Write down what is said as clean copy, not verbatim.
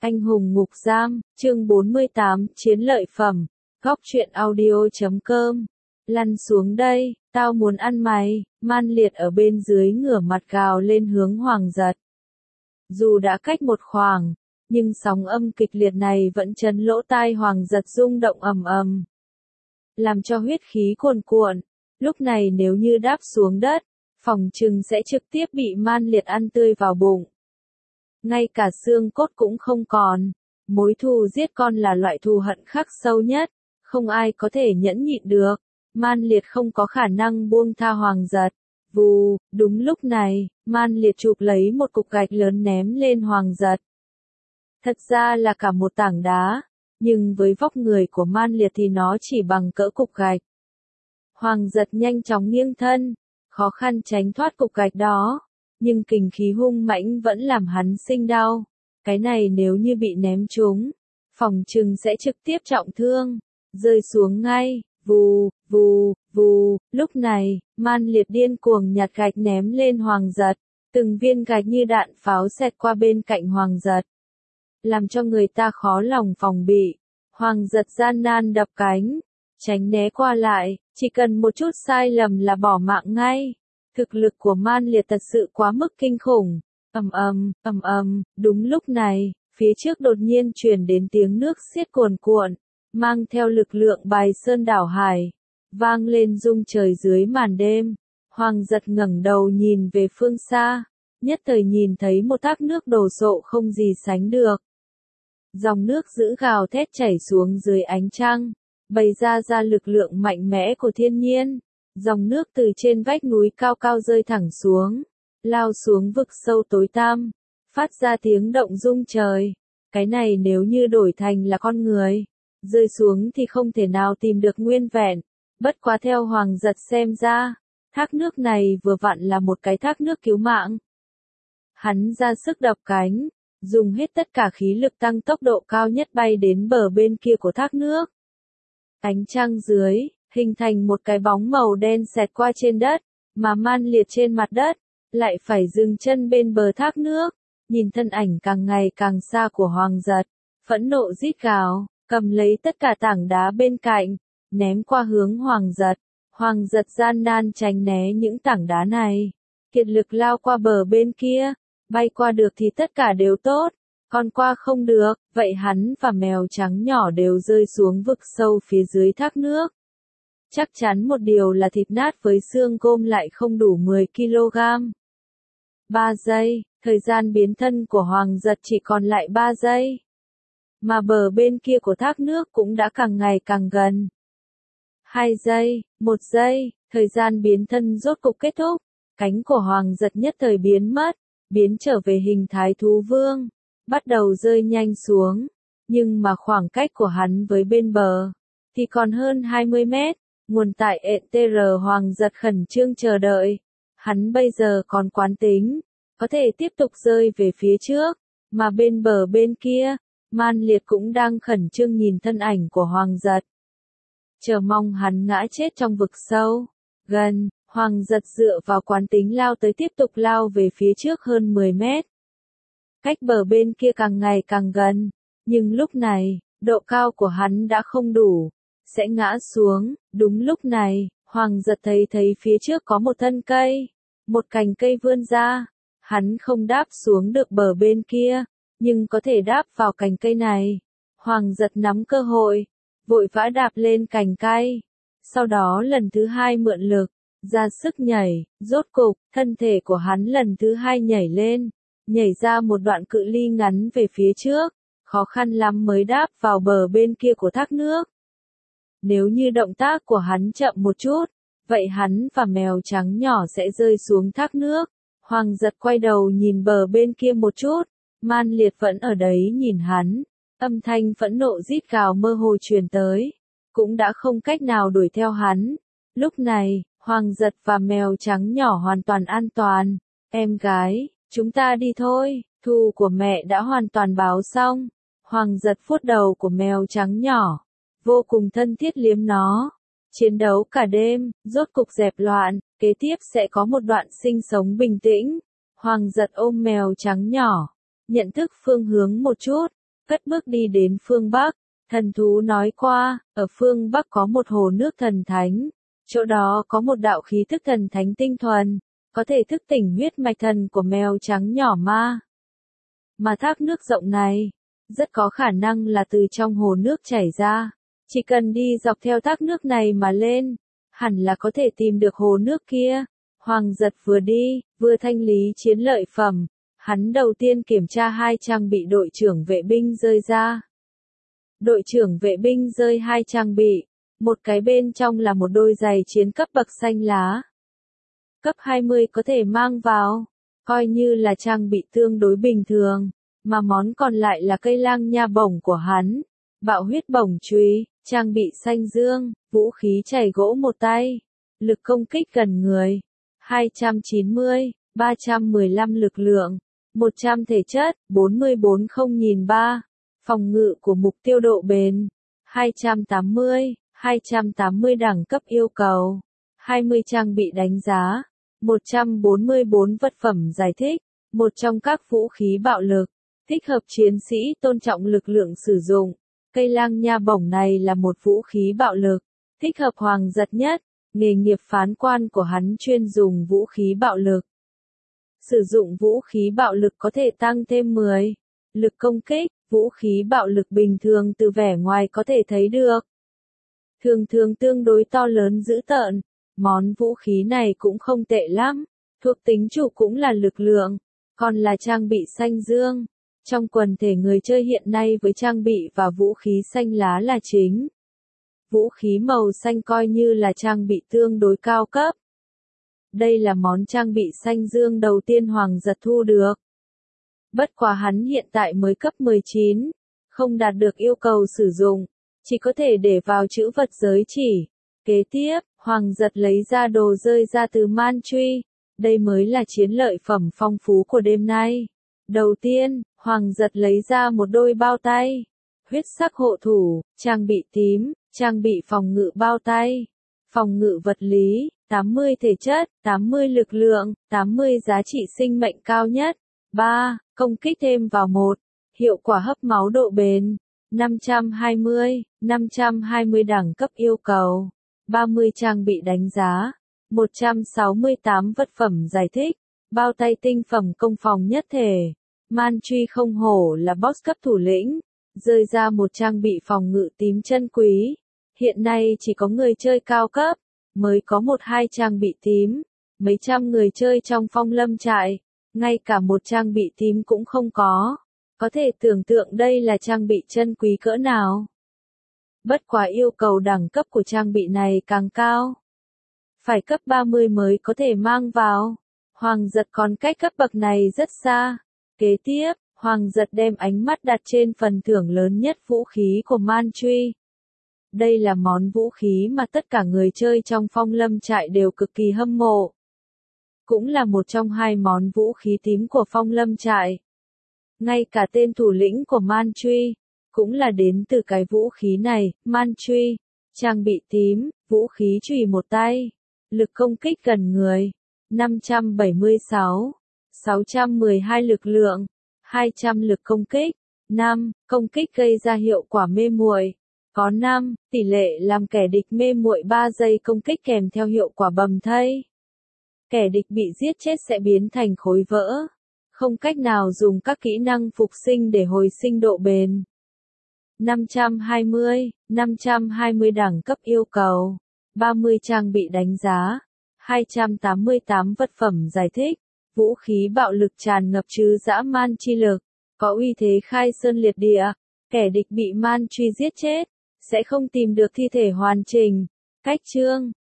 Anh hùng ngục giam, chương 48, chiến lợi phẩm, góc truyện audio.com. Lăn xuống đây, tao muốn ăn mày, Man Liệt ở bên dưới ngửa mặt gào lên hướng Hoàng Giật. Dù đã cách một khoảng, nhưng sóng âm kịch liệt này vẫn chấn lỗ tai Hoàng Giật rung động ầm ầm, làm cho huyết khí cuồn cuộn. Lúc này nếu như đáp xuống đất, phỏng chừng sẽ trực tiếp bị Man Liệt ăn tươi vào bụng. Ngay cả xương cốt cũng không còn. Mối thù giết con là loại thù hận khắc sâu nhất, không ai có thể nhẫn nhịn được. Man Liệt không có khả năng buông tha Hoàng Giật. Vù, đúng lúc này, Man Liệt chụp lấy một cục gạch lớn ném lên Hoàng Giật. Thật ra là cả một tảng đá, nhưng với vóc người của Man Liệt thì nó chỉ bằng cỡ cục gạch. Hoàng Giật nhanh chóng nghiêng thân, khó khăn tránh thoát cục gạch đó, nhưng kình khí hung mãnh vẫn làm hắn sinh đau. Cái này nếu như bị ném trúng, phỏng chừng sẽ trực tiếp trọng thương, rơi xuống ngay. Vù, vù, vù. Lúc này, Man Liệt điên cuồng nhặt gạch ném lên Hoàng Giật, từng viên gạch như đạn pháo xẹt qua bên cạnh Hoàng Giật, làm cho người ta khó lòng phòng bị. Hoàng Giật gian nan đập cánh, tránh né qua lại, chỉ cần một chút sai lầm là bỏ mạng ngay. Thực lực của Man Liệt thật sự quá mức kinh khủng. Ầm ầm, đúng lúc này, phía trước đột nhiên truyền đến tiếng nước xiết cuồn cuộn, mang theo lực lượng bài sơn đảo hải, vang lên rung trời dưới màn đêm. Hoàng Giật ngẩng đầu nhìn về phương xa, nhất thời nhìn thấy một thác nước đồ sộ không gì sánh được. Dòng nước dữ gào thét chảy xuống dưới ánh trăng, bày ra lực lượng mạnh mẽ của thiên nhiên. Dòng nước từ trên vách núi cao cao rơi thẳng xuống, lao xuống vực sâu tối tăm, phát ra tiếng động rung trời. Cái này nếu như đổi thành là con người, rơi xuống thì không thể nào tìm được nguyên vẹn. Bất quá theo Hoàng Giật xem ra, thác nước này vừa vặn là một cái thác nước cứu mạng. Hắn ra sức đập cánh, dùng hết tất cả khí lực tăng tốc độ cao nhất bay đến bờ bên kia của thác nước. Ánh trăng dưới, hình thành một cái bóng màu đen xẹt qua trên đất, mà Man Liệt trên mặt đất, lại phải dừng chân bên bờ thác nước, nhìn thân ảnh càng ngày càng xa của Hoàng Giật, phẫn nộ rít gào, cầm lấy tất cả tảng đá bên cạnh, ném qua hướng Hoàng Giật. Hoàng Giật gian nan tránh né những tảng đá này, kiệt lực lao qua bờ bên kia, bay qua được thì tất cả đều tốt, còn qua không được, vậy hắn và mèo trắng nhỏ đều rơi xuống vực sâu phía dưới thác nước. Chắc chắn một điều là thịt nát với xương gôm lại không đủ 10 kg. 3 giây, thời gian biến thân của Hoàng Giật chỉ còn lại 3 giây. Mà bờ bên kia của thác nước cũng đã càng ngày càng gần. 2 giây, 1 giây, thời gian biến thân rốt cục kết thúc. Cánh của Hoàng Giật nhất thời biến mất, biến trở về hình thái thú vương, bắt đầu rơi nhanh xuống. Nhưng mà khoảng cách của hắn với bên bờ thì còn hơn 20 mét. Nguồn tại ETR. Hoàng Giật khẩn trương chờ đợi. Hắn bây giờ còn quán tính, có thể tiếp tục rơi về phía trước, mà bên bờ bên kia, Man Liệt cũng đang khẩn trương nhìn thân ảnh của Hoàng Giật, chờ mong hắn ngã chết trong vực sâu. Gần, Hoàng Giật dựa vào quán tính lao tới, tiếp tục lao về phía trước hơn 10 mét. Cách bờ bên kia càng ngày càng gần, nhưng lúc này, độ cao của hắn đã không đủ, sẽ ngã xuống. Đúng lúc này, Hoàng Giật thấy phía trước có một thân cây, một cành cây vươn ra. Hắn không đáp xuống được bờ bên kia, nhưng có thể đáp vào cành cây này. Hoàng Giật nắm cơ hội, vội vã đạp lên cành cây, sau đó lần thứ hai mượn lực, ra sức nhảy. Rốt cục, thân thể của hắn lần thứ hai nhảy lên, nhảy ra một đoạn cự ly ngắn về phía trước, khó khăn lắm mới đáp vào bờ bên kia của thác nước. Nếu như động tác của hắn chậm một chút, vậy hắn và mèo trắng nhỏ sẽ rơi xuống thác nước. Hoàng Giật quay đầu nhìn bờ bên kia một chút, Man Liệt vẫn ở đấy nhìn hắn, âm thanh phẫn nộ rít gào mơ hồ truyền tới, cũng đã không cách nào đuổi theo hắn. Lúc này, Hoàng Giật và mèo trắng nhỏ hoàn toàn an toàn. Em gái, chúng ta đi thôi, thù của mẹ đã hoàn toàn báo xong. Hoàng Giật vuốt đầu của mèo trắng nhỏ, vô cùng thân thiết liếm nó. Chiến đấu cả đêm, rốt cục dẹp loạn, kế tiếp sẽ có một đoạn sinh sống bình tĩnh. Hoàng Giật ôm mèo trắng nhỏ, nhận thức phương hướng một chút, cất bước đi đến phương Bắc. Thần thú nói qua, ở phương Bắc có một hồ nước thần thánh, chỗ đó có một đạo khí thức thần thánh tinh thuần, có thể thức tỉnh huyết mạch thần của mèo trắng nhỏ ma. Mà thác nước rộng này, rất có khả năng là từ trong hồ nước chảy ra. Chỉ cần đi dọc theo thác nước này mà lên, hẳn là có thể tìm được hồ nước kia. Hoàng Giật vừa đi, vừa thanh lý chiến lợi phẩm. Hắn đầu tiên kiểm tra 2 trang bị đội trưởng vệ binh rơi ra. Đội trưởng vệ binh rơi 2 trang bị. Một cái bên trong là một đôi giày chiến cấp bậc xanh lá. Cấp 20 có thể mang vào, coi như là trang bị tương đối bình thường. Mà món còn lại là cây lang nha bổng của hắn. Bạo huyết bổng chùy, trang bị xanh dương, vũ khí chảy gỗ một tay. Lực công kích gần người. 290, 315 lực lượng. 100 thể chất, 44-0-3. Phòng ngự của mục tiêu độ bền. 280 đẳng cấp yêu cầu. 20 trang bị đánh giá. 144 vật phẩm giải thích. Một trong các vũ khí bạo lực. Thích hợp chiến sĩ tôn trọng lực lượng sử dụng. Cây lang nha bổng này là một vũ khí bạo lực. Thích hợp Hoàng Giật nhất. Nghề nghiệp phán quan của hắn chuyên dùng vũ khí bạo lực. Sử dụng vũ khí bạo lực có thể tăng thêm 10 lực công kích. Vũ khí bạo lực bình thường từ vẻ ngoài có thể thấy được. Thường thường tương đối to lớn dữ tợn. Món vũ khí này cũng không tệ lắm. Thuộc tính chủ cũng là lực lượng. Còn là trang bị xanh dương. Trong quần thể người chơi hiện nay với trang bị và vũ khí xanh lá là chính. Vũ khí màu xanh coi như là trang bị tương đối cao cấp. Đây là món trang bị xanh dương đầu tiên Hoàng Giật thu được. Bất quá hắn hiện tại mới cấp 19, không đạt được yêu cầu sử dụng, chỉ có thể để vào trữ vật giới chỉ. Kế tiếp, Hoàng Giật lấy ra đồ rơi ra từ man truy. Đây mới là chiến lợi phẩm phong phú của đêm nay. Đầu tiên, Hoàng Giật lấy ra một đôi bao tay. Huyết sắc hộ thủ, trang bị tím, trang bị phòng ngự bao tay. Phòng ngự vật lý, 80 thể chất, 80 lực lượng, 80 giá trị sinh mệnh cao nhất. 3. Công kích thêm vào 1. Hiệu quả hấp máu độ bền. 520 đẳng cấp yêu cầu. 30 trang bị đánh giá. 168 vật phẩm giải thích. Bao tay tinh phẩm công phòng nhất thể. Man truy không hổ là boss cấp thủ lĩnh. Rơi ra một trang bị phòng ngự tím chân quý. Hiện nay chỉ có người chơi cao cấp mới có 1-2 trang bị tím. Mấy trăm người chơi trong phong lâm trại, ngay cả một trang bị tím cũng không có. Có thể tưởng tượng đây là trang bị chân quý cỡ nào. Bất quá yêu cầu đẳng cấp của trang bị này càng cao. Phải cấp 30 mới có thể mang vào. Hoàng Giật còn cách cấp bậc này rất xa. Kế tiếp, Hoàng Giật đem ánh mắt đặt trên phần thưởng lớn nhất vũ khí của man truy. Đây là món vũ khí mà tất cả người chơi trong phong lâm trại đều cực kỳ hâm mộ. Cũng là một trong 2 món vũ khí tím của phong lâm trại. Ngay cả tên thủ lĩnh của man truy, cũng là đến từ cái vũ khí này, man truy. Trang bị tím, vũ khí chùy một tay. Lực công kích gần người. 576. 612 lực lượng. 200 lực công kích. 5. Công kích gây ra hiệu quả mê muội. Có 5. Tỷ lệ làm kẻ địch mê muội 3 giây công kích kèm theo hiệu quả bầm thây. Kẻ địch bị giết chết sẽ biến thành khối vỡ. Không cách nào dùng các kỹ năng phục sinh để hồi sinh độ bền. 520 đẳng cấp yêu cầu. 30 trang bị đánh giá. 288 vật phẩm giải thích. Vũ khí bạo lực tràn ngập trừ dã man chi lực. Có uy thế khai sơn liệt địa. Kẻ địch bị man truy giết chết sẽ không tìm được thi thể hoàn chỉnh. Cách chương